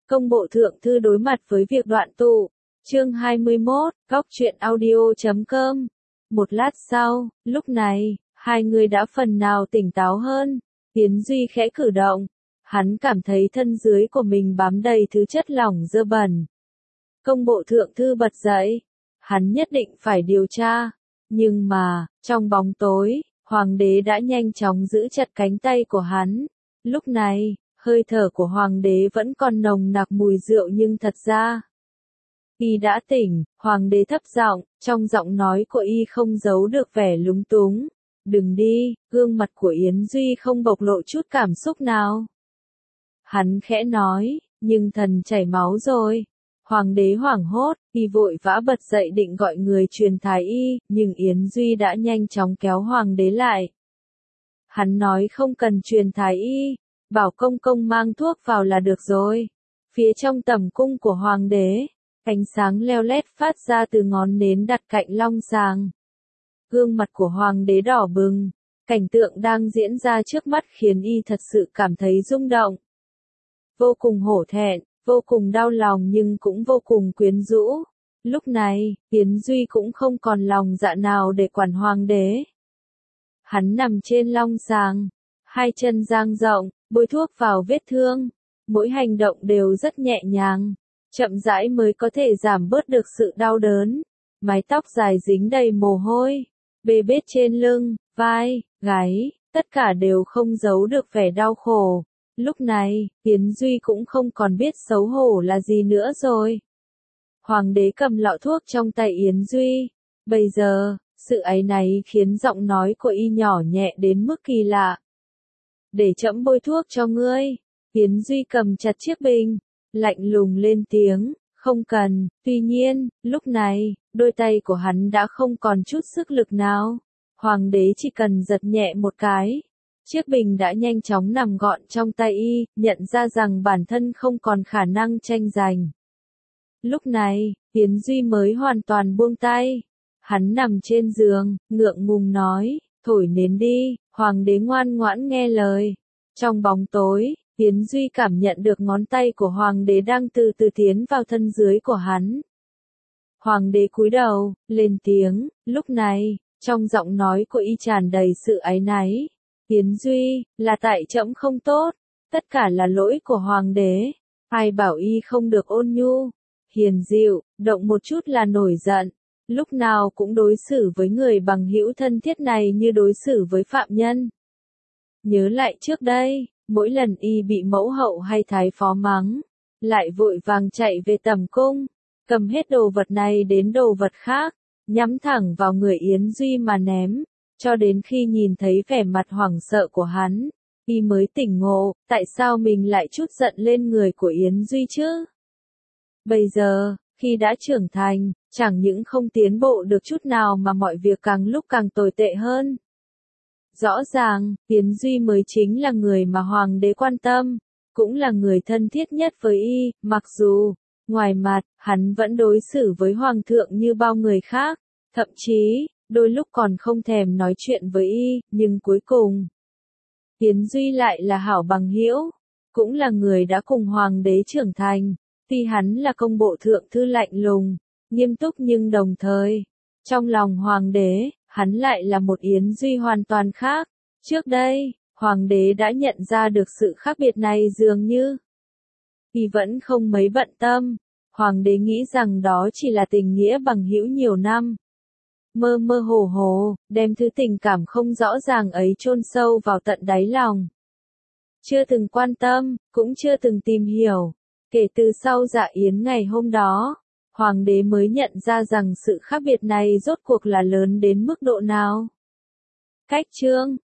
Công bộ thượng thư đối mặt với việc đoạn tụ. Chương 21, Góc truyện audio.com. Một lát sau, lúc này, hai người đã phần nào tỉnh táo hơn. Yến Duy khẽ cử động. Hắn cảm thấy thân dưới của mình bám đầy thứ chất lỏng dơ bẩn. Công bộ thượng thư bật dậy. Hắn nhất định phải điều tra. Nhưng mà, trong bóng tối, hoàng đế đã nhanh chóng giữ chặt cánh tay của hắn. Lúc này, hơi thở của hoàng đế vẫn còn nồng nặc mùi rượu nhưng thật ra, y đã tỉnh. Hoàng đế thấp giọng, trong giọng nói của y không giấu được vẻ lúng túng. Đừng đi. Gương mặt của Yến Duy không bộc lộ chút cảm xúc nào. Hắn khẽ nói, nhưng thần chảy máu rồi. Hoàng đế hoảng hốt, y vội vã bật dậy định gọi người truyền thái y, nhưng Yến Duy đã nhanh chóng kéo hoàng đế lại. Hắn nói không cần truyền thái y, bảo công công mang thuốc vào là được rồi. Phía trong tầm cung của hoàng đế, ánh sáng leo lét phát ra từ ngón nến đặt cạnh long sàng. Gương mặt của hoàng đế đỏ bừng, cảnh tượng đang diễn ra trước mắt khiến y thật sự cảm thấy rung động. Vô cùng hổ thẹn, vô cùng đau lòng nhưng cũng vô cùng quyến rũ. Lúc này, Yến Duy cũng không còn lòng dạ nào để quản hoàng đế. Hắn nằm trên long sàng, hai chân dang rộng, bôi thuốc vào vết thương. Mỗi hành động đều rất nhẹ nhàng, chậm rãi mới có thể giảm bớt được sự đau đớn. Mái tóc dài dính đầy mồ hôi, bê bết trên lưng, vai, gáy, tất cả đều không giấu được vẻ đau khổ. Lúc này, Yến Duy cũng không còn biết xấu hổ là gì nữa rồi. Hoàng đế cầm lọ thuốc trong tay Yến Duy. Bây giờ, sự áy náy khiến giọng nói của y nhỏ nhẹ đến mức kỳ lạ. Để trẫm bôi thuốc cho ngươi. Yến Duy cầm chặt chiếc bình, lạnh lùng lên tiếng, không cần. Tuy nhiên, lúc này, đôi tay của hắn đã không còn chút sức lực nào. Hoàng đế chỉ cần giật nhẹ một cái. Chiếc bình đã nhanh chóng nằm gọn trong tay y, nhận ra rằng bản thân không còn khả năng tranh giành. Lúc này, Yến Duy mới hoàn toàn buông tay. Hắn nằm trên giường, ngượng ngùng nói, thổi nến đi. Hoàng đế ngoan ngoãn nghe lời. Trong bóng tối, Yến Duy cảm nhận được ngón tay của hoàng đế đang từ từ tiến vào thân dưới của hắn. Hoàng đế cúi đầu, lên tiếng. Lúc này, trong giọng nói của y tràn đầy sự áy náy. Yến Duy, là tại trẫm không tốt, tất cả là lỗi của hoàng đế. Ai bảo y không được ôn nhu, hiền dịu, động một chút là nổi giận, lúc nào cũng đối xử với người bằng hữu thân thiết này như đối xử với phạm nhân. Nhớ lại trước đây, mỗi lần y bị mẫu hậu hay thái phó mắng, lại vội vàng chạy về tầm cung, cầm hết đồ vật này đến đồ vật khác, nhắm thẳng vào người Yến Duy mà ném. Cho đến khi nhìn thấy vẻ mặt hoảng sợ của hắn, y mới tỉnh ngộ, tại sao mình lại trút giận lên người của Yến Duy chứ? Bây giờ, khi đã trưởng thành, chẳng những không tiến bộ được chút nào mà mọi việc càng lúc càng tồi tệ hơn. Rõ ràng, Yến Duy mới chính là người mà hoàng đế quan tâm, cũng là người thân thiết nhất với y, mặc dù, ngoài mặt, hắn vẫn đối xử với hoàng thượng như bao người khác, thậm chí, đôi lúc còn không thèm nói chuyện với y, nhưng cuối cùng, Yến Duy lại là hảo bằng hữu, cũng là người đã cùng hoàng đế trưởng thành. Tuy hắn là công bộ thượng thư lạnh lùng, nghiêm túc nhưng đồng thời, trong lòng hoàng đế, hắn lại là một Yến Duy hoàn toàn khác. Trước đây, hoàng đế đã nhận ra được sự khác biệt này dường như y vẫn không mấy bận tâm. Hoàng đế nghĩ rằng đó chỉ là tình nghĩa bằng hữu nhiều năm. Mơ mơ hồ hồ, đem thứ tình cảm không rõ ràng ấy chôn sâu vào tận đáy lòng. Chưa từng quan tâm, cũng chưa từng tìm hiểu. Kể từ sau dạ yến ngày hôm đó, hoàng đế mới nhận ra rằng sự khác biệt này rốt cuộc là lớn đến mức độ nào. Cách chương